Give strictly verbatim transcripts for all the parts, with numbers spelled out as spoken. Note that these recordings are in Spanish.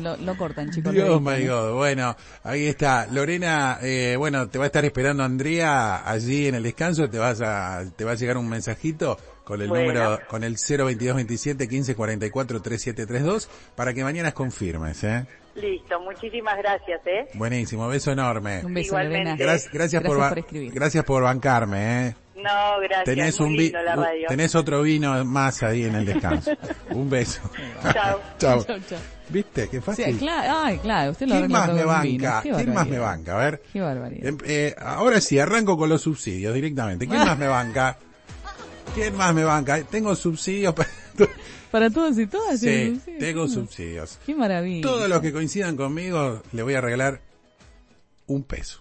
lo, lo cortan, chicos. Dios my God. Bueno, ahí está. Lorena, eh, bueno, te va a estar esperando Andrea allí en el descanso. Te vas a, te va a llegar un mensajito con el Bueno. número, con el cero veintidós veintisiete quince cuarenta y cuatro treinta y siete treinta y dos para que mañana confirmes, ¿eh? Listo, muchísimas gracias, ¿eh? Buenísimo, beso enorme. Un beso, Igualmente. Lorena. Gracias, gracias, Gracias por, ba- por escribir. gracias por bancarme, ¿eh? No, gracias, Tenés muy un vi- lindo la radio. tenés otro vino más ahí en el descanso. Un beso. Chao. Chao. Chau, chau. ¿Viste? Qué Sí, fácil. claro, ay, claro, usted lo ¿Quién arregla más todo me con vino. banca? Qué ¿Quién más me barbaridad. banca? A ver. Qué barbaridad. Em- eh, ahora sí, arranco con los subsidios directamente. ¿Quién más me banca? ¿Quién más me banca? Tengo subsidios para... Para todos y todas. Sí, sí, tengo sí. subsidios. Qué maravilla. Todos los que coincidan conmigo le voy a regalar un peso.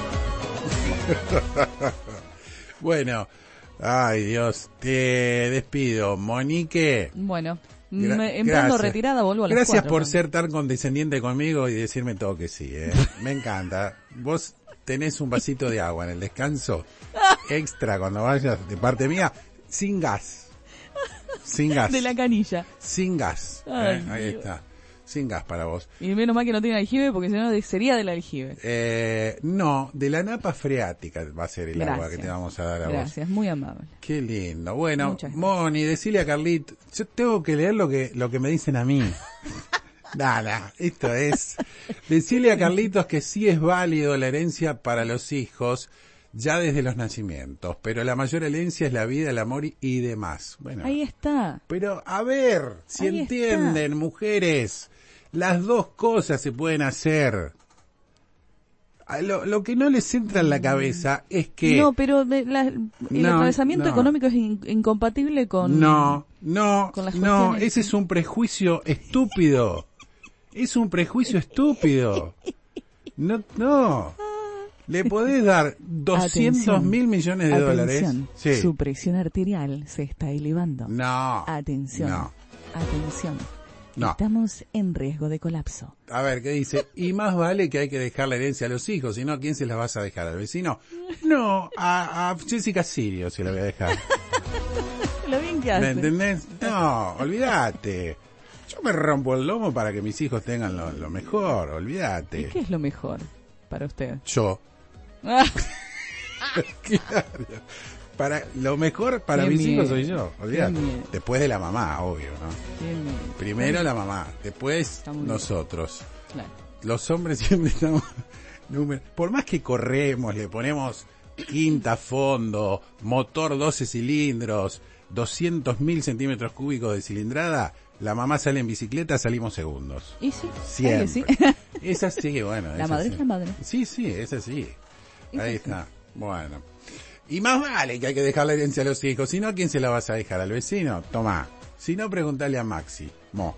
Bueno, ay Dios, te despido. Monique, Bueno, gra- me, entrando gracias. retirada vuelvo a las Gracias cuatro, por ¿no? ser tan condescendiente conmigo y decirme todo que sí, ¿eh? Me encanta. Vos tenés un vasito de agua en el descanso extra cuando vayas de parte mía, sin gas. Sin gas. De la canilla. Sin gas. ¿eh? Ay, Ahí Dios. está. Sin gas para vos. Y menos mal que no tiene aljibe porque si no de- sería del aljibe. Eh, no, de la napa freática va a ser el agua Gracias. que te vamos a dar a vos. Gracias, muy amable. Qué lindo. Bueno, Muchas gracias. Moni, decile a Carlit, yo tengo que leer lo que lo que me dicen a mí. Nada, esto es. Decile a Carlitos que sí es válido la herencia para los hijos ya desde los nacimientos, pero la mayor herencia es la vida, el amor y, y demás. Bueno, Ahí está. pero a ver, si Ahí entienden, mujeres, las dos cosas se pueden hacer. A Lo, lo que no les entra en la cabeza es que... No, pero de la- el No, atravesamiento no. económico es in- incompatible con... No, no, con las no, cuestiones- ese es un prejuicio estúpido. Es un prejuicio estúpido. No, no. Le podés dar doscientos Atención. mil millones de dólares. Atención, Sí. su presión arterial se está elevando. No. Atención. No. Atención. No. Estamos en riesgo de colapso. A ver, ¿qué dice? Y más vale que hay que dejar la herencia a los hijos, si no, ¿a quién se la vas a dejar? ¿Al vecino? No, a, a Jessica Sirio se la voy a dejar. Lo bien que ¿Me hace. entendés? No, olvídate. Yo me rompo el lomo para que mis hijos tengan lo, lo mejor, ¿Y olvídate. qué es lo mejor para usted? Yo. Ah, Claro. Para lo mejor para Qué mis miedo. hijos soy yo, olvídate. Qué miedo. Después de la mamá, obvio, ¿no? bien, bien. Primero la mamá, después Está muy bien. nosotros. Claro. Los hombres siempre estamos número- por más que corremos, le ponemos quinta fondo, motor doce cilindros, doscientos mil centímetros cúbicos de cilindrada, la mamá sale en bicicleta, salimos segundos. ¿Y sí? Siempre. Sí. Es así, bueno. La es madre así. es la madre. Sí, sí, es así. Es Ahí así. está. Bueno. Y más vale que hay que dejar la herencia a los hijos. Si no, ¿a quién se la vas a dejar? ¿Al vecino? Tomá. Si no, preguntale a Maxi. Mo.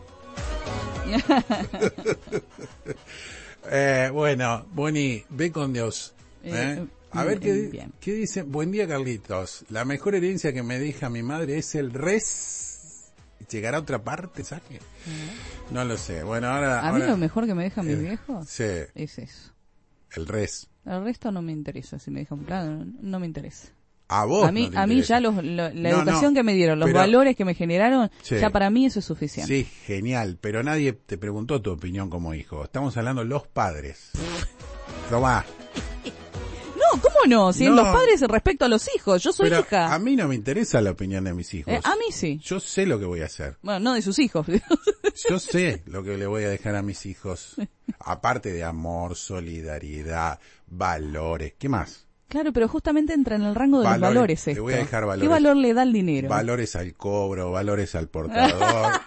eh, bueno, Boni, ve con Dios. ¿eh? Eh, A ver eh, qué, di- bien. qué dice. Buen día, Carlitos. La mejor herencia que me deja mi madre es el res. ¿Llegará a otra parte, saque? No lo sé. Bueno, ahora... A mí ahora- lo mejor que me dejan mis eh, viejos Sí, es eso. el res. El resto no me interesa. Si me dejan plano, no me interesa. A vos A mí, no te a mí interesa. ya los, lo- la No, educación no, que me dieron, los pero- valores que me generaron, Sí. ya para mí eso es suficiente. Sí, genial, pero nadie te preguntó tu opinión como hijo. Estamos hablando los padres. Tomá. No, ¿cómo no? Si No. en los padres respecto a los hijos, yo soy Pero hija. a mí no me interesa la opinión de mis hijos. Eh, a mí sí. Yo sé lo que voy a hacer. Bueno, no de sus hijos. Yo sé lo que le voy a dejar a mis hijos. Aparte de amor, solidaridad, valores. ¿Qué más? Claro, pero justamente entra en el rango de Valores. los valores Le esto. voy a dejar ¿Qué valores. valor le da el dinero? Valores al cobro, valores al portador.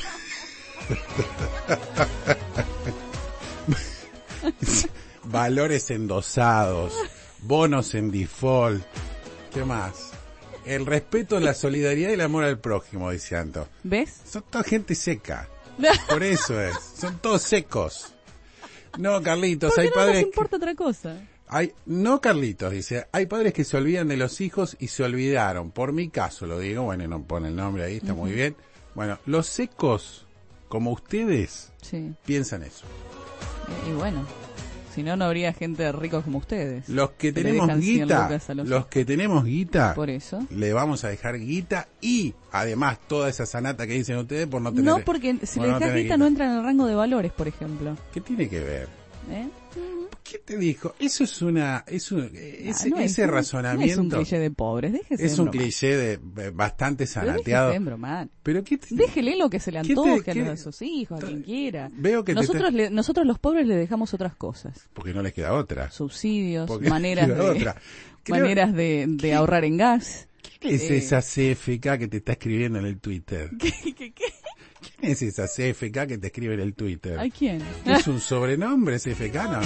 Valores endosados, bonos en default. ¿Qué más? El respeto, la solidaridad y el amor al prójimo, dice Anto. ¿Ves? Son toda gente seca. Por eso es. Son todos secos. No, Carlitos, ¿Por hay qué no nos padres... que- importa otra cosa? Hay, no, Carlitos, dice, hay padres que se olvidan de los hijos y se olvidaron. Por mi caso, lo digo, bueno, no pone el nombre ahí, está muy bien. Bueno, los secos, como ustedes, Sí. piensan eso. Eh, Y bueno, Si no, no habría gente ricos como ustedes. Los que le tenemos dejan cien guita, lucas a los los hijos. que tenemos guita, Por eso. le vamos a dejar guita y además toda esa sanata que dicen ustedes por no tener... No, porque si por le no dejas tener guita no entra en el rango de valores, por ejemplo. ¿Qué tiene que ver? ¿Eh? ¿Qué te dijo? Eso es una... Es un, ese Ah, no es ese un- razonamiento... No es un cliché de pobres, déjese es de un bromar. cliché de, de bastante Pero déjese sanateado. de bromar. Pero ¿qué te- Déjele lo que se le ¿Qué te- antoje qué- a, los, a sus hijos, a quien quiera. Veo que te nosotros, está- le- nosotros los pobres le dejamos otras cosas. Porque no les queda otra. Subsidios, Porque maneras no les de, queda otra. Creo- maneras de, de ahorrar en gas. ¿Quién es eh, esa C F K que te está escribiendo en el Twitter? ¿Qué, qué, qué? ¿Quién es esa C F K que te escribe en el Twitter? ¿A quién? ¿Es un sobrenombre C F K? No.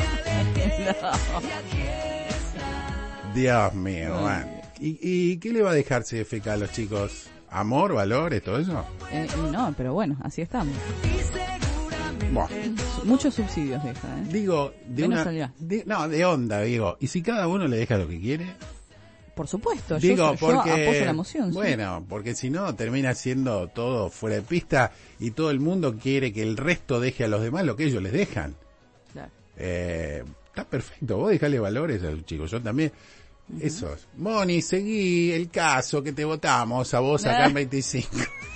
Dios mío, Ay. man. ¿Y, ¿Y qué le va a dejar C F K a los chicos? ¿Amor, valores, todo eso? Eh, no, pero bueno, así estamos. Buah. Muchos subsidios deja, ¿eh? Digo, de Menos una... al gas. de- no, de onda, digo. ¿Y si cada uno le deja lo que quiere? Por supuesto, yo, Digo, soy- yo porque... apoyo la moción. sí. Bueno, porque si no termina siendo todo fuera de pista y todo el mundo quiere que el resto deje a los demás lo que ellos les dejan. Claro. Eh, está perfecto, vos dejale valores a los chicos, yo también. Eso. Moni, seguí el caso que te votamos a vos acá en veinticinco.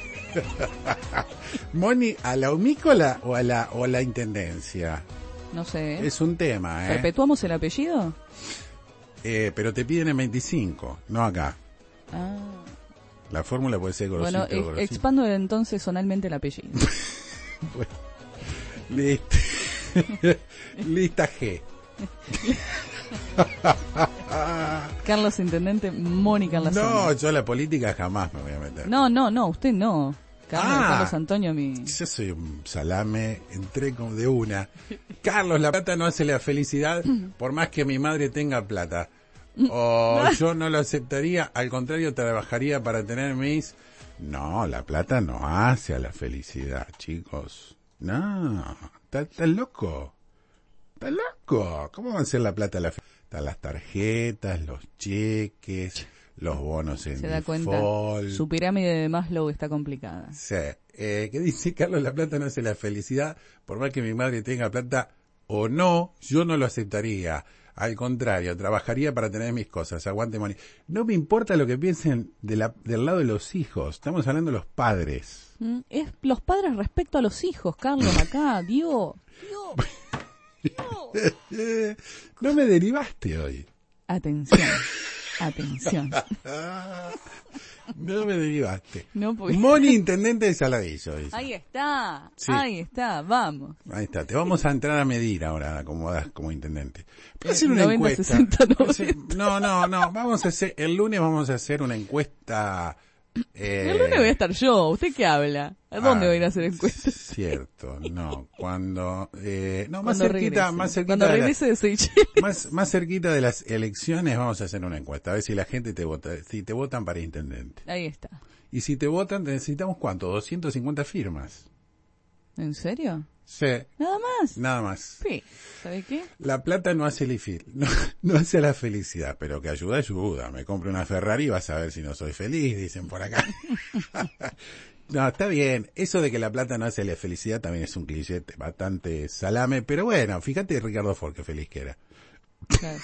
Moni, ¿a la humícola o a la, o a la intendencia? No sé. ¿eh? Es un tema, ¿eh? ¿Perpetuamos el apellido? Eh, Pero te piden en veinticinco, no acá. Ah. La fórmula puede ser grosito, Bueno, ex- grosito. expando entonces sonalmente el apellido. Bueno, lista. Lista G. Carlos Intendente, Mónica Lazón. No, yo a la política jamás me voy a meter. No, no, no, usted no. Carlos, Ah. Carlos Antonio, mi... Yo soy un salame, entré como de una. Carlos, la plata no hace la felicidad, por más que mi madre tenga plata. O yo no lo aceptaría, al contrario, trabajaría para tener mis... No, la plata no hace a la felicidad, chicos. No, ¿estás está loco? ¿Estás loco? ¿Cómo va a ser la plata a la felicidad? Están las tarjetas, los cheques, los bonos en Se da cuenta. default. Su pirámide de Maslow está complicada. Sí, eh, que dice Carlos, la plata no hace la felicidad, por más que mi madre tenga plata o no, yo no lo aceptaría. Al contrario, trabajaría para tener mis cosas. Aguante, Moni. No me importa lo que piensen de la, del lado de los hijos. Estamos hablando de los padres. Mm, Es los padres respecto a los hijos, Carlos, acá, Dios. Dios. Eh, no me derivaste hoy. Atención, atención. No me derivaste. No, porque- Moni, intendente de Saladillo. Dice. Ahí está, Sí. ahí está, vamos. Ahí está, te vamos a entrar a medir ahora como das como intendente. ¿Puedes Eh, hacer una noventa, encuesta? sesenta, ¿Puedes hacer- noventa. No, no, no, vamos a hacer, el lunes vamos a hacer una encuesta. Eh, El lunes voy a estar yo, ¿usted qué habla? ¿A dónde ah, voy a ir a hacer encuestas? Cierto, no, cuando, eh, no, más Cuando cerquita, regrese. más cerquita Cuando de las- regrese de Seychelles. más, más cerquita de las elecciones vamos a hacer una encuesta, a ver si la gente te vota, si te votan para intendente. Ahí está. Y si te votan, necesitamos ¿cuánto? doscientas cincuenta firmas. ¿En serio? Sí, ¿Nada más? nada más. Sí. ¿Sabe qué? La plata no hace, el fi- no, no hace la felicidad, pero que ayuda, ayuda. Me compro una Ferrari y vas a ver si no soy feliz, dicen por acá. No, está bien. Eso de que la plata no hace la felicidad también es un cliché bastante salame, pero bueno, fíjate Ricardo Ford, qué feliz que era. Claro.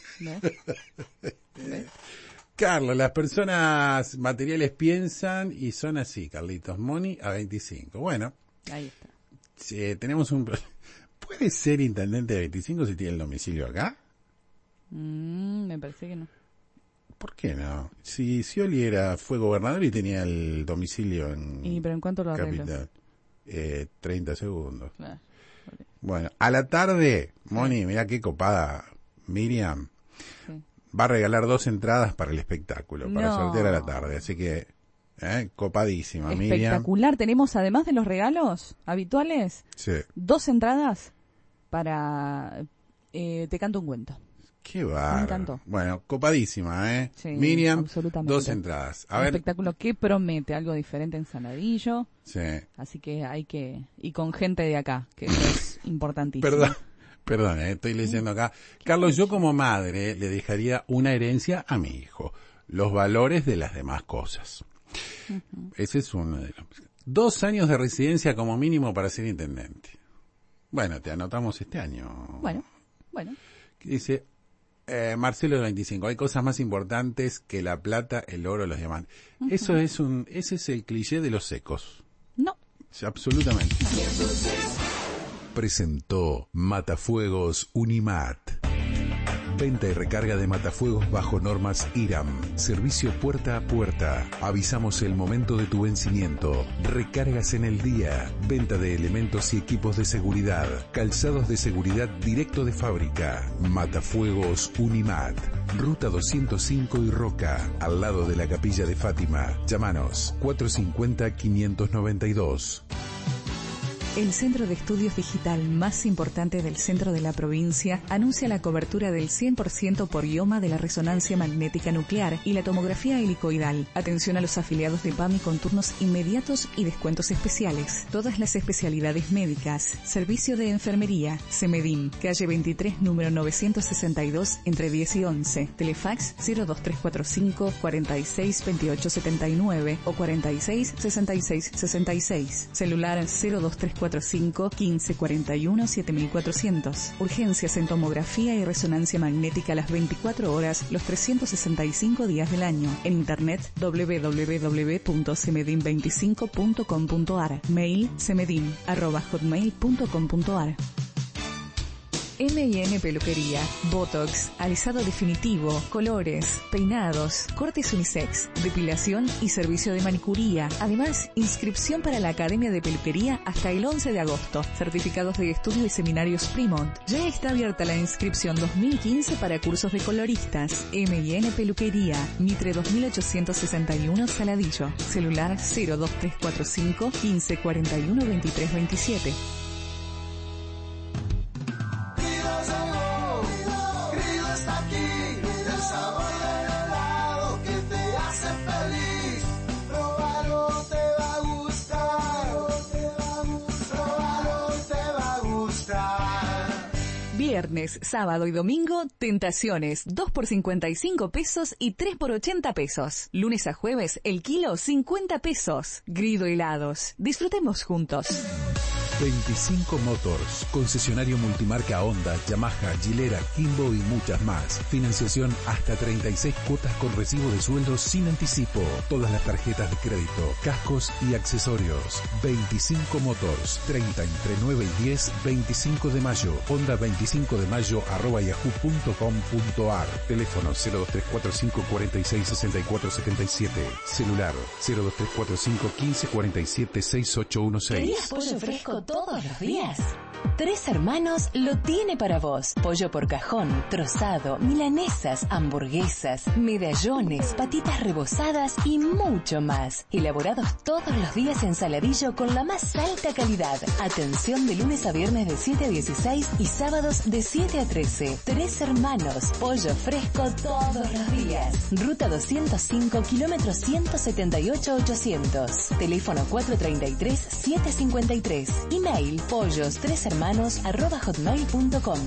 ¿Ves? Carlos, las personas materiales piensan y son así, Carlitos. Moni a veinticinco. Bueno, Ahí está. eh, tenemos un... pro- ¿Puede ser intendente de veinticinco si tiene el domicilio acá? Mm, me parece que no. ¿Por qué no? Si Scioli era, fue gobernador y tenía el domicilio en ¿Y pero en cuánto lo arreglas? Capital. Eh, treinta segundos. Claro. Bueno, a la tarde, Moni, mirá qué copada, Miriam, Sí. va a regalar dos entradas para el espectáculo, para No. sortear a la tarde. Así que, eh, copadísima, Miriam. Espectacular. Tenemos, además de los regalos habituales, Sí. dos entradas para eh, Te canto un cuento. Qué bárbaro. Me encantó. Bueno, copadísima, ¿eh? Sí, Miriam, absolutamente. dos entradas. A Un ver, espectáculo que promete algo diferente en Saladillo, sí. así que hay que... Y con gente de acá, que eso es importantísimo. Perdón, perdón, eh, estoy leyendo acá. Carlos, yo como madre le dejaría una herencia a mi hijo. Los valores de las demás cosas. Ujú. Ese es uno de los... Dos años de residencia como mínimo para ser intendente. Bueno, te anotamos este año. Bueno, Bueno. Dice, eh, Marcelo del veinticinco, hay cosas más importantes que la plata, el oro, los diamantes. Uh-huh. Eso es un, ese es el cliché de los secos. No. Sí, absolutamente. Presentó Matafuegos Unimat. Venta y recarga de matafuegos bajo normas I R A M. Servicio puerta a puerta. Avisamos el momento de tu vencimiento. Recargas en el día. Venta de elementos y equipos de seguridad. Calzados de seguridad directo de fábrica. Matafuegos Unimat. Ruta doscientos cinco y Roca, al lado de la Capilla de Fátima. Llámanos cuatrocientos cincuenta, quinientos noventa y dos. El centro de estudios digital más importante del centro de la provincia anuncia la cobertura del cien por ciento por IOMA de la resonancia magnética nuclear y la tomografía helicoidal. Atención a los afiliados de PAMI con turnos inmediatos y descuentos especiales. Todas las especialidades médicas. Servicio de enfermería. CEMEDIM, calle veintitrés, número novecientos sesenta y dos, entre diez y once. Telefax cero dos tres cuatro cinco, cuarenta y seis, veintiocho setenta y nueve o cuarenta y seis, sesenta y seis sesenta y seis. Celular cero dos tres cuatro cinco, quince cuarenta y uno, siete mil cuatrocientos. Urgencias en tomografía y resonancia magnética las veinticuatro horas, los trescientos sesenta y cinco días del año. En internet doble u doble u doble u punto cemedim veinticinco punto com punto a r. Mail cemedim arroba hotmail punto com punto a r. eme y ene Peluquería, Botox, alisado definitivo, colores, peinados, cortes unisex, depilación y servicio de manicuría. Además, inscripción para la Academia de Peluquería hasta el once de agosto. Certificados de estudio y seminarios Fremont. Ya está abierta la inscripción dos mil quince para cursos de coloristas. eme y ene Peluquería, Mitre dos mil ochocientos sesenta y uno, Saladillo. Celular cero dos tres cuatro cinco, quince cuarenta y uno, veintitrés veintisiete. Viernes, sábado y domingo, Tentaciones, dos por cincuenta y cinco pesos y tres por ochenta pesos. Lunes a jueves, el kilo, cincuenta pesos. Grido Helados. Disfrutemos juntos. veinticinco Motors, concesionario multimarca Honda, Yamaha, Gilera, Kimbo y muchas más. Financiación hasta treinta y seis cuotas con recibo de sueldo sin anticipo. Todas las tarjetas de crédito, cascos y accesorios. veinticinco Motors, treinta entre nueve y diez, veinticinco de mayo. Honda veinticinco de mayo arroba yahoo punto com punto a r. Teléfono cero dos tres cuatro cinco, cuarenta y seis, sesenta y cuatro setenta y siete. Celular cero dos tres cuatro cinco, quince cuarenta y siete, sesenta y ocho dieciséis. ¿Querías pollo fresco todos los días? Tres Hermanos lo tiene para vos. Pollo por cajón, trozado, milanesas, hamburguesas, medallones, patitas rebozadas y mucho más. Elaborados todos los días en Saladillo con la más alta calidad. Atención de lunes a viernes de siete a dieciséis y sábados de siete a trece. Tres Hermanos, pollo fresco todos los días. Ruta doscientos cinco, kilómetro ciento setenta y ocho, ochocientos. Teléfono cuatro treinta y tres, siete cincuenta y tres. Email pollos tres hermanos arroba hotmail punto com.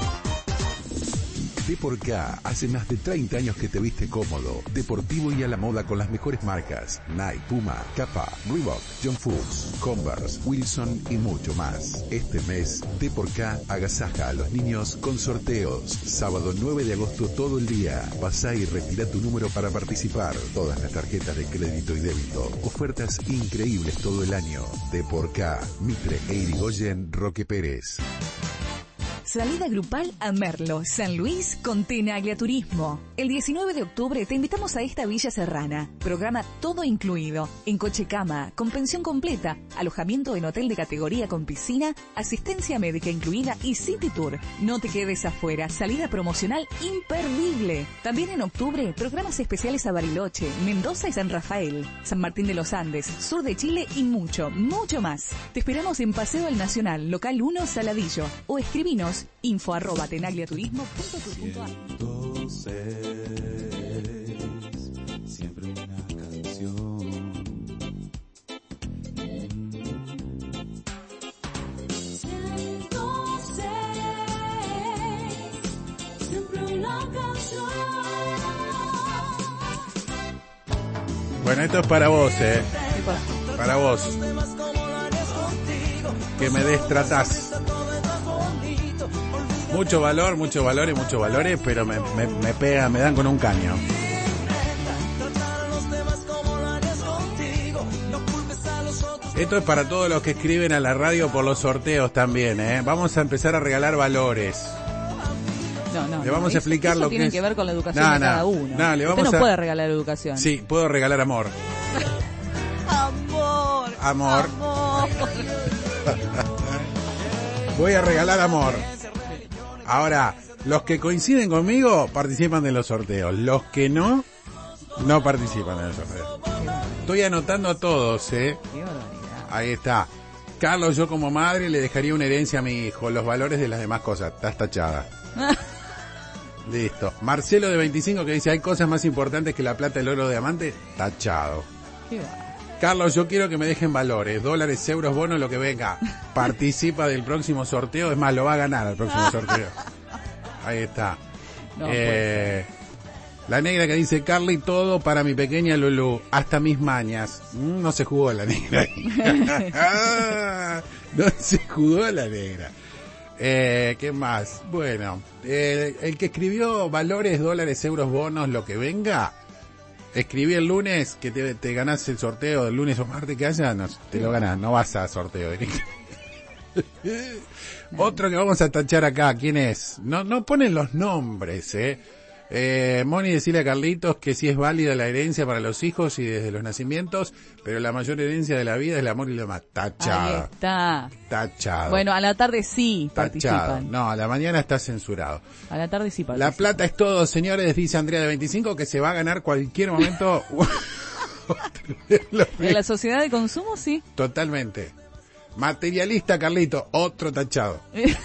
D por K, hace más de treinta años que te viste cómodo, deportivo y a la moda con las mejores marcas: Nike, Puma, Kappa, Reebok, John Foods, Converse, Wilson y mucho más. Este mes, D por K agasaja a los niños con sorteos. Sábado nueve de agosto todo el día. Pasá y retira tu número para participar. Todas las tarjetas de crédito y débito. Ofertas increíbles todo el año. D por K, Mitre e Irigoyen, Roque Pérez. Salida grupal a Merlo, San Luis, con Tenaglia Turismo. El diecinueve de octubre te invitamos a esta villa serrana. Programa todo incluido, en coche cama, con pensión completa, alojamiento en hotel de categoría con piscina, asistencia médica incluida y City Tour. No te quedes afuera, salida promocional imperdible. También en octubre, programas especiales a Bariloche, Mendoza y San Rafael, San Martín de los Andes, sur de Chile y mucho, mucho más. Te esperamos en Paseo al Nacional, local uno, Saladillo, o escribinos info arroba tenagliaturismo punto tu punto a r. Siempre una canción. ciento seis, siempre una canción. Bueno, esto es para vos, eh. Para vos. Que me destratás. Mucho valor, muchos valores, muchos valores, pero me, me, me pega, me dan con un caño. Esto es para todos los que escriben a la radio por los sorteos también, ¿eh? Vamos a empezar a regalar valores. No, no. Le vamos no, a explicar eso lo tiene que es... que ver con la educación No, de no, cada uno. no, le Usted vamos no a- puede regalar educación. Sí, puedo regalar amor. Amor. Amor. Amor. Voy a regalar amor. Ahora, los que coinciden conmigo participan de los sorteos. Los que no, no participan de los sorteos. Estoy anotando a todos, ¿eh? Qué barbaridad. Ahí está. Carlos, yo como madre le dejaría una herencia a mi hijo. Los valores de las demás cosas. Estás tachada. Listo. Marcelo de veinticinco que dice, hay cosas más importantes que la plata, el oro, diamante. Tachado. Qué barbaridad. Carlos, yo quiero que me dejen valores, dólares, euros, bonos, lo que venga. Participa del próximo sorteo, es más, lo va a ganar el próximo sorteo. Ahí está. No, eh, la negra que dice, Carly, todo para mi pequeña Lulú, hasta mis mañas. Mm, no se jugó la negra ahí. No se jugó la negra. Eh, ¿Qué más? Bueno, eh, el que escribió valores, dólares, euros, bonos, lo que venga... Escribí el lunes que te, te ganás el sorteo del lunes o martes que haya, no, te lo ganás, no vas a sorteo. Otro que vamos a tachar acá, ¿quién es? No, no ponen los nombres, eh. Eh, Moni, decirle a Carlitos que sí es válida la herencia para los hijos y desde los nacimientos, pero la mayor herencia de la vida es el amor y lo demás. Ahí Tachado. está. Tachado. Bueno, a la tarde sí Tachado. participan. No, a la mañana está censurado. A la tarde sí La participan. plata es todo, señores, dice Andrea de veinticinco, que se va a ganar cualquier momento. En la sociedad de consumo sí. Totalmente. Materialista, Carlito, otro tachado.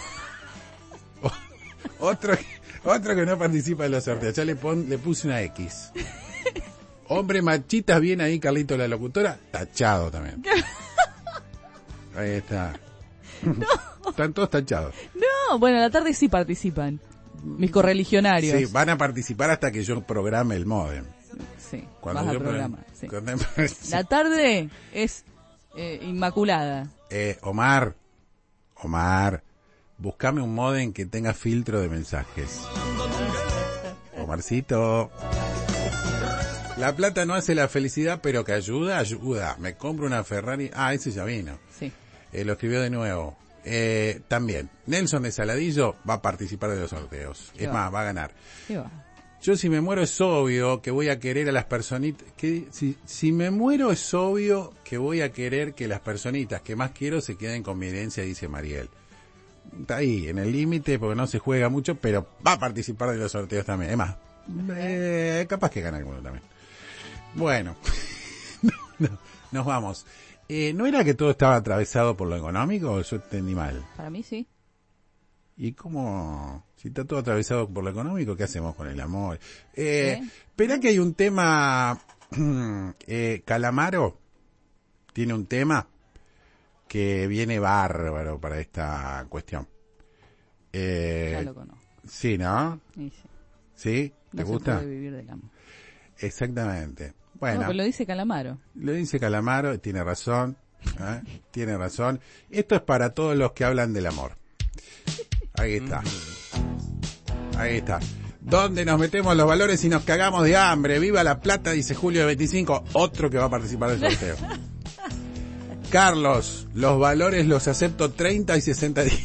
Otro, otro que no participa de los sorteos. Ya le, pon, le puse una X. Hombre machitas, bien ahí, Carlito, la locutora, tachado también. Ahí está. Están todos tachados. No, bueno, a la tarde sí participan. Mis correligionarios. Sí, van a participar hasta que yo programe el módem. Sí, Cuando vas a yo pro- programar, sí. cuando- La tarde es eh, inmaculada. Eh, Omar, Omar, buscame un modem que tenga filtro de mensajes. Omarcito. La plata no hace la felicidad, pero que ayuda, ayuda. Me compro una Ferrari. Ah, ese ya vino. Sí. Eh, lo escribió de nuevo. Eh, también, Nelson de Saladillo va a participar de los sorteos. Qué Es va. más, va a ganar. ¿Qué va? Yo si me muero es obvio que voy a querer a las personitas, que si, si me muero es obvio que voy a querer que las personitas que más quiero se queden con mi herencia, dice Mariel. Está ahí, en el límite, porque no se juega mucho, pero va a participar de los sorteos también. Es más, eh, capaz que gana alguno también. Bueno, no, no, nos vamos. Eh, ¿No era que todo estaba atravesado por lo económico o yo entendí mal? Para mí sí. ¿Y cómo? Si está todo atravesado por lo económico, ¿qué hacemos con el amor? Eh, ¿Eh? Espera que hay un tema, eh, Calamaro tiene un tema que viene bárbaro para esta cuestión. Eh, Ya lo conozco. sí, ¿no? Y sí. ¿Sí? ¿Te No se gusta? puede vivir del amor. Exactamente. No, Bueno, pero lo dice Calamaro. lo dice Calamaro, tiene razón, ¿eh? Tiene razón. Esto es para todos los que hablan del amor. Ahí está. Ahí está. ¿Dónde nos metemos los valores y nos cagamos de hambre? ¡Viva la plata! Dice Julio de veinticinco, otro que va a participar del sorteo. Carlos, los valores los acepto treinta y sesenta días.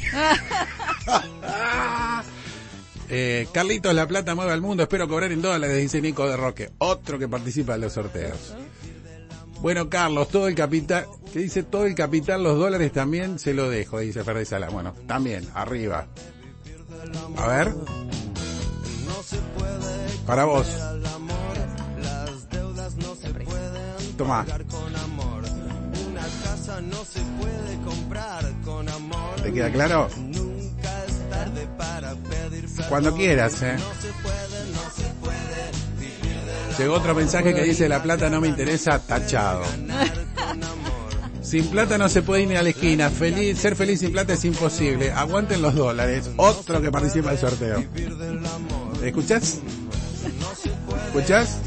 eh, Carlitos, la plata mueve al mundo, espero cobrar en dólares, dice Nico de Roque, otro que participa de los sorteos. Bueno, Carlos, todo el capital, que dice todo el capital, los dólares también se lo dejo, dice Ferrer Sala. Bueno, también, arriba. A ver. Para vos. Toma. ¿Te queda claro? Cuando quieras, ¿eh? Llegó otro mensaje que dice la plata no me interesa, tachado. Sin plata no se puede ir ni a la esquina. Feliz, ser feliz sin plata es imposible. Aguanten los dólares. Otro que participa del sorteo. ¿Escuchás? ¿Escuchás?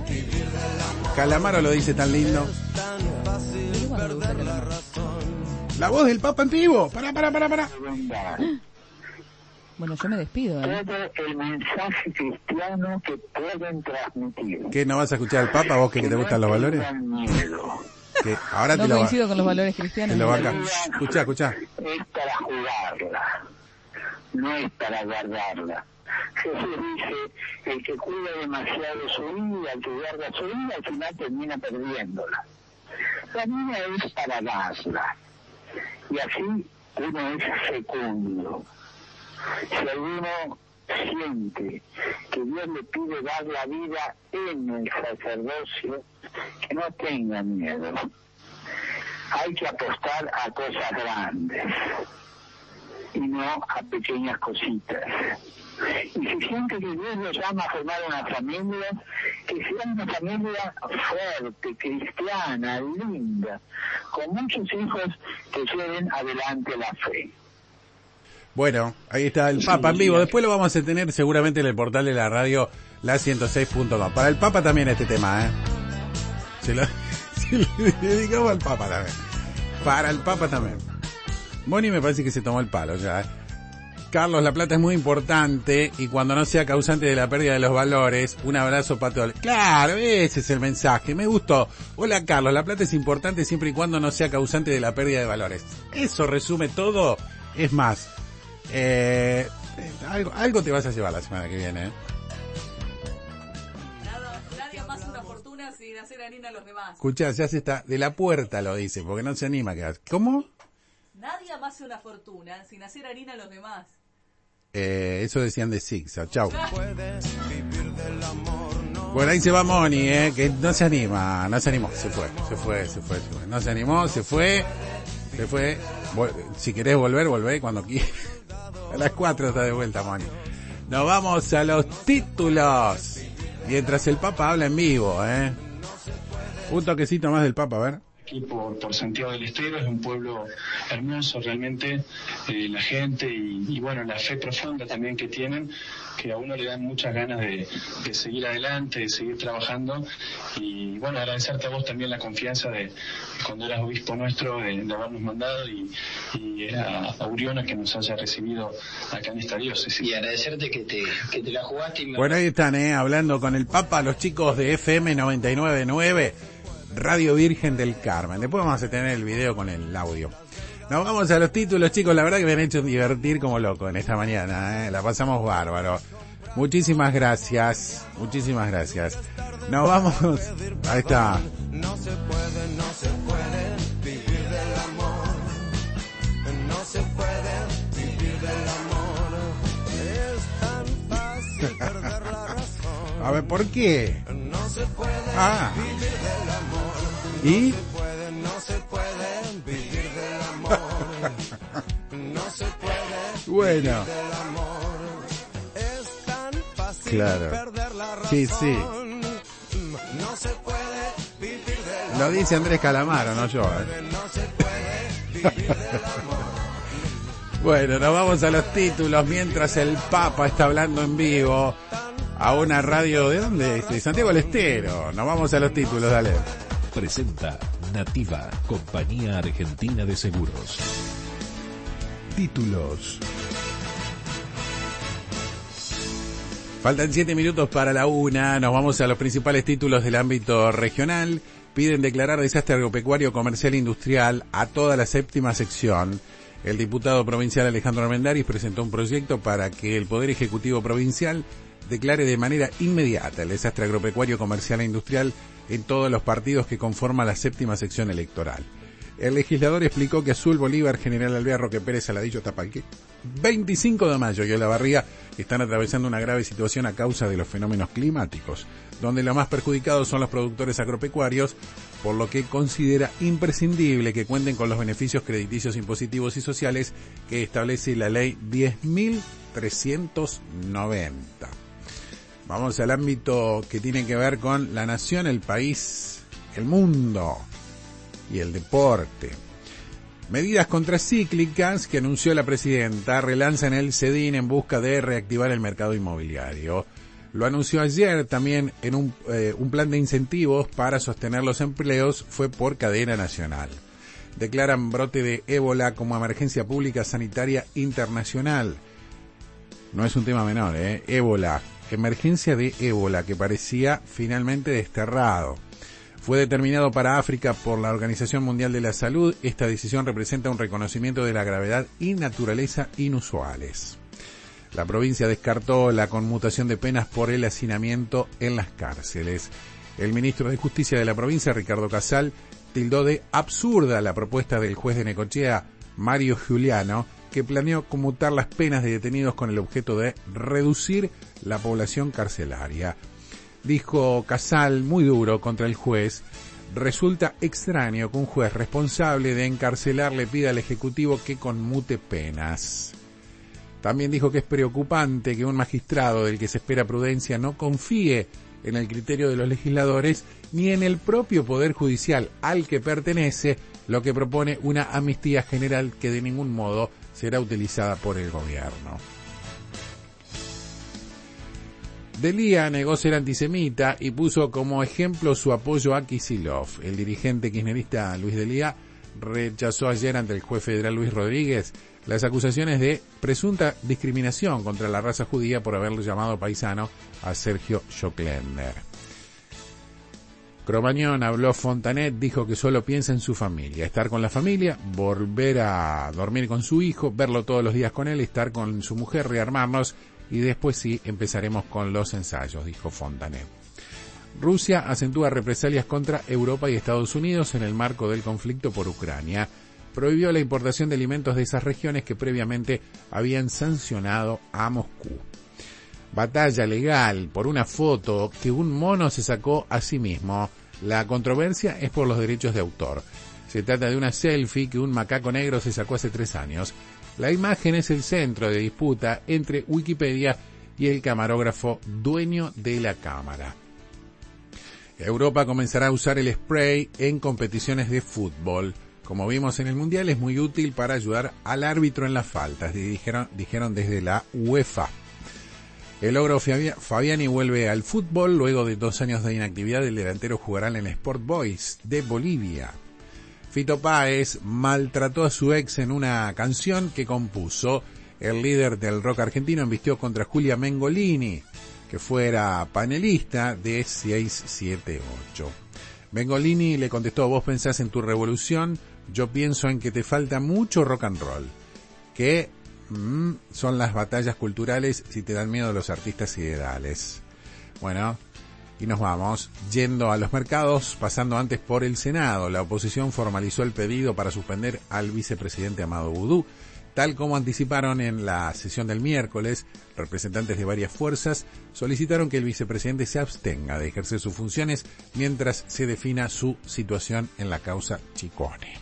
Calamaro lo dice tan lindo. ¿Cuándo me gusta Calamaro? La voz del Papa en vivo. Pará, pará, pará, pará. Bueno, yo me despido, ¿eh? Todo el mensaje cristiano que pueden transmitir. ¿Qué, no vas a escuchar al Papa, vos que, que te gustan los valores? Que ahora No te lo va, coincido con los valores cristianos. te lo va acá. Escuchá, escuchá. Es para jugarla, no es para guardarla. Jesús dice, el que cuida demasiado su vida, el que guarda su vida, al final termina perdiéndola. La vida es para darla. Y así uno es fecundo. Si alguno siente que Dios le pide dar la vida en el sacerdocio, que no tenga miedo. Hay que apostar a cosas grandes y no a pequeñas cositas. Y si siente que Dios lo llama a formar una familia, que sea una familia fuerte, cristiana, linda, con muchos hijos que lleven adelante la fe. Bueno, ahí está el Papa en vivo. Después lo vamos a tener seguramente en el portal de la radio, la ciento seis punto com. Para el Papa también este tema, ¿eh? Se lo, se lo dedicamos al Papa también. Para el Papa también. Moni me parece que se tomó el palo ya, ¿eh? Carlos, la plata es muy importante y cuando no sea causante de la pérdida de los valores, un abrazo para todos. Claro, ese es el mensaje, me gustó. Hola Carlos, la plata es importante siempre y cuando no sea causante de la pérdida de valores. Eso resume todo. Es más, eh, algo, algo te vas a llevar la semana que viene, ¿eh? Nada, nadie más una fortuna sin hacer harina a los demás. Escuchá, ya se está, de la puerta lo dice, porque no se anima a quedar. ¿Cómo? Nadie amase una fortuna sin hacer harina a los demás. Eh, eso decían de Zigzag. Chau. Bueno, ahí se va Moni, eh, que no se anima, no se animó, se fue, se fue, se fue, se fue. No se animó, se fue, se fue. Vol- si querés volver, volvé cuando quieras. A las cuatro está de vuelta Moni. Nos vamos a los títulos. Mientras el Papa habla en vivo, eh. Un toquecito más del Papa, a ver. Aquí por, por Santiago del Estero, es un pueblo hermoso realmente, eh, la gente y, y bueno, la fe profunda también que tienen, que a uno le dan muchas ganas de, de seguir adelante, de seguir trabajando y bueno, agradecerte a vos también la confianza de cuando eras obispo nuestro, de, de habernos mandado y, y a Auriona que nos haya recibido acá en esta diócesis. Y agradecerte que te, que te la jugaste y me... Bueno, ahí están, eh, hablando con el Papa, los chicos de F M noventa y nueve punto nueve. Radio Virgen del Carmen. Después vamos a tener el video con el audio. Nos vamos a los títulos, chicos. La verdad que me han hecho divertir como loco en esta mañana, ¿eh? La pasamos bárbaro. Muchísimas gracias. Muchísimas gracias. Nos vamos. Ahí está. No se puede, no se puede vivir del amor. No se puede vivir del amor. Es tan fácil perder la razón. A ver, ¿por qué? No se puede Ah. vivir del amor. ¿Y? No se puede, no se puede vivir del amor. No se puede Bueno. vivir del amor. Es tan fácil Claro. perder la razón. Sí, sí. No se puede vivir del amor. Lo dice Andrés Calamaro, no yo, ¿eh? No se puede vivir del amor. Bueno, nos vamos a los títulos mientras el Papa está hablando en vivo a una radio. ¿De dónde? De Santiago del Estero. Nos vamos a los títulos, dale. Presenta Nativa, Compañía Argentina de Seguros. Títulos. Faltan siete minutos para la una. Nos vamos a los principales títulos del ámbito regional. Piden declarar desastre agropecuario, comercial e industrial a toda la séptima sección. El diputado provincial Alejandro Armendáriz presentó un proyecto para que el Poder Ejecutivo Provincial declare de manera inmediata el desastre agropecuario, comercial e industrial en todos los partidos que conforman la séptima sección electoral. El legislador explicó que Azul, Bolívar, General Alvear, Roque Pérez, Saladillo, Tapalqué, veinticinco de mayo y Olavarría están atravesando una grave situación a causa de los fenómenos climáticos, donde los más perjudicados son los productores agropecuarios, por lo que considera imprescindible que cuenten con los beneficios crediticios, impositivos y sociales que establece la ley diez mil trescientos noventa. Vamos al ámbito que tiene que ver con la nación, el país, el mundo y el deporte. Medidas contracíclicas que anunció la presidenta relanzan el CEDIN en busca de reactivar el mercado inmobiliario. Lo anunció ayer también en un, eh, un plan de incentivos para sostener los empleos, fue por cadena nacional. declaran brote de ébola como emergencia pública sanitaria internacional. No es un tema menor, ¿eh? Ébola, emergencia de ébola que parecía finalmente desterrado. Fue determinado para África por la Organización Mundial de la Salud. Esta decisión representa un reconocimiento de la gravedad y naturaleza inusuales. La provincia descartó la conmutación de penas por el hacinamiento en las cárceles. El ministro de Justicia de la provincia, Ricardo Casal, tildó de absurda la propuesta del juez de Necochea, Mario Giuliano, que planeó conmutar las penas de detenidos con el objeto de reducir la población carcelaria. Dijo Casal, muy duro contra el juez: resulta extraño que un juez responsable de encarcelar le pida al Ejecutivo que conmute penas. También dijo que es preocupante que un magistrado del que se espera prudencia no confíe en el criterio de los legisladores ni en el propio Poder Judicial al que pertenece, lo que propone una amnistía general que de ningún modo será utilizada por el gobierno. Delía negó ser antisemita y puso como ejemplo su apoyo a Kicillof. El dirigente kirchnerista Luis Delía rechazó ayer ante el juez federal Luis Rodríguez las acusaciones de presunta discriminación contra la raza judía por haberlo llamado paisano a Sergio Schocklender. Cromañón habló Fontanet, dijo que solo piensa en su familia, estar con la familia, volver a dormir con su hijo, verlo todos los días con él, estar con su mujer, rearmarnos y después sí empezaremos con los ensayos, dijo Fontanet. Rusia acentúa represalias contra Europa y Estados Unidos en el marco del conflicto por Ucrania. Prohibió la importación de alimentos de esas regiones que previamente habían sancionado a Moscú. Batalla legal por una foto que un mono se sacó a sí mismo. La controversia es por los derechos de autor. Se trata de una selfie que un macaco negro se sacó hace tres años. La imagen es el centro de disputa entre Wikipedia y el camarógrafo dueño de la cámara. Europa comenzará a usar el spray en competiciones de fútbol. Como vimos en el Mundial, es muy útil para ayudar al árbitro en las faltas, dijeron, dijeron desde la UEFA. El ogro Fabiani vuelve al fútbol. Luego de dos años de inactividad, el delantero jugará en el Sport Boys de Bolivia. Fito Páez maltrató a su ex en una canción que compuso. El líder del rock argentino embistió contra Julia Mengolini, que fuera panelista de seis siete ocho. Mengolini le contestó: vos pensás en tu revolución, yo pienso en que te falta mucho rock and roll. Que mm, son las batallas culturales si te dan miedo los artistas ideales. Bueno, y nos vamos yendo a los mercados, pasando antes por el Senado. La oposición formalizó el pedido para suspender al vicepresidente Amado Boudou. Tal como anticiparon en la sesión del miércoles, representantes de varias fuerzas solicitaron que el vicepresidente se abstenga de ejercer sus funciones mientras se defina su situación en la causa Chicone.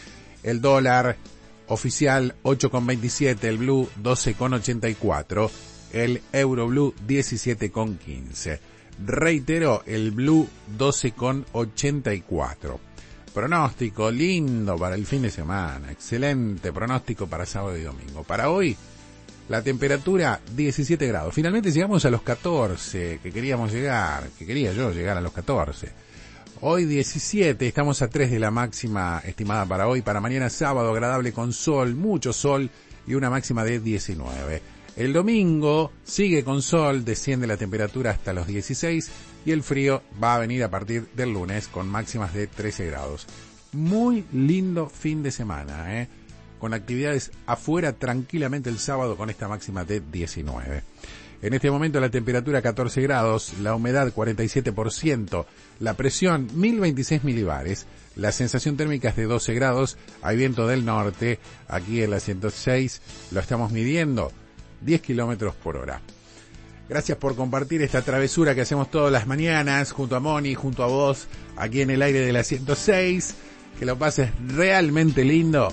El dólar oficial ocho con veintisiete, el blue doce con ochenta y cuatro, el euro blue diecisiete con quince. Reitero, el blue doce con ochenta y cuatro. Pronóstico lindo para el fin de semana, excelente pronóstico para sábado y domingo. Para hoy, la temperatura diecisiete grados. Finalmente llegamos a los catorce, que queríamos llegar, que quería yo llegar a los catorce. Hoy diecisiete, estamos a tres de la máxima estimada para hoy. Para mañana sábado, agradable con sol, mucho sol y una máxima de diecinueve. El domingo sigue con sol, desciende la temperatura hasta los dieciséis y el frío va a venir a partir del lunes con máximas de trece grados. Muy lindo fin de semana, ¿eh? Con actividades afuera tranquilamente el sábado con esta máxima de diecinueve. En este momento la temperatura catorce grados, la humedad cuarenta y siete por ciento, la presión mil veintiséis milibares, la sensación térmica es de doce grados, hay viento del norte, aquí en la ciento seis lo estamos midiendo, diez kilómetros por hora. Gracias por compartir esta travesura que hacemos todas las mañanas, junto a Moni, junto a vos, aquí en el aire de la ciento seis. Que lo pases realmente lindo.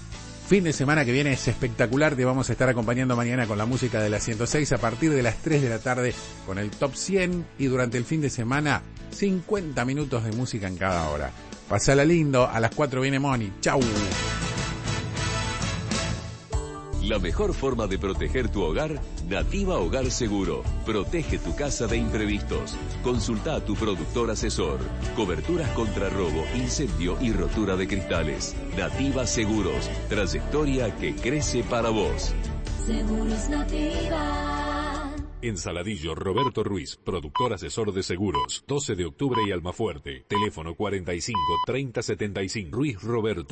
Fin de semana que viene es espectacular. Te vamos a estar acompañando mañana con la música de la ciento seis a partir de las tres de la tarde con el Top cien. Y durante el fin de semana, cincuenta minutos de música en cada hora. Pasala lindo. A las cuatro viene Moni. Chau. La mejor forma de proteger tu hogar, Nativa Hogar Seguro. Protege tu casa de imprevistos. Consulta a tu productor asesor. Coberturas contra robo, incendio y rotura de cristales. Nativa Seguros. Trayectoria que crece para vos. Seguros Nativa. En Saladillo, Roberto Ruiz, productor asesor de seguros. doce de octubre y Almafuerte. Teléfono cuarenta y cinco, treinta, setenta y cinco. Ruiz Roberto.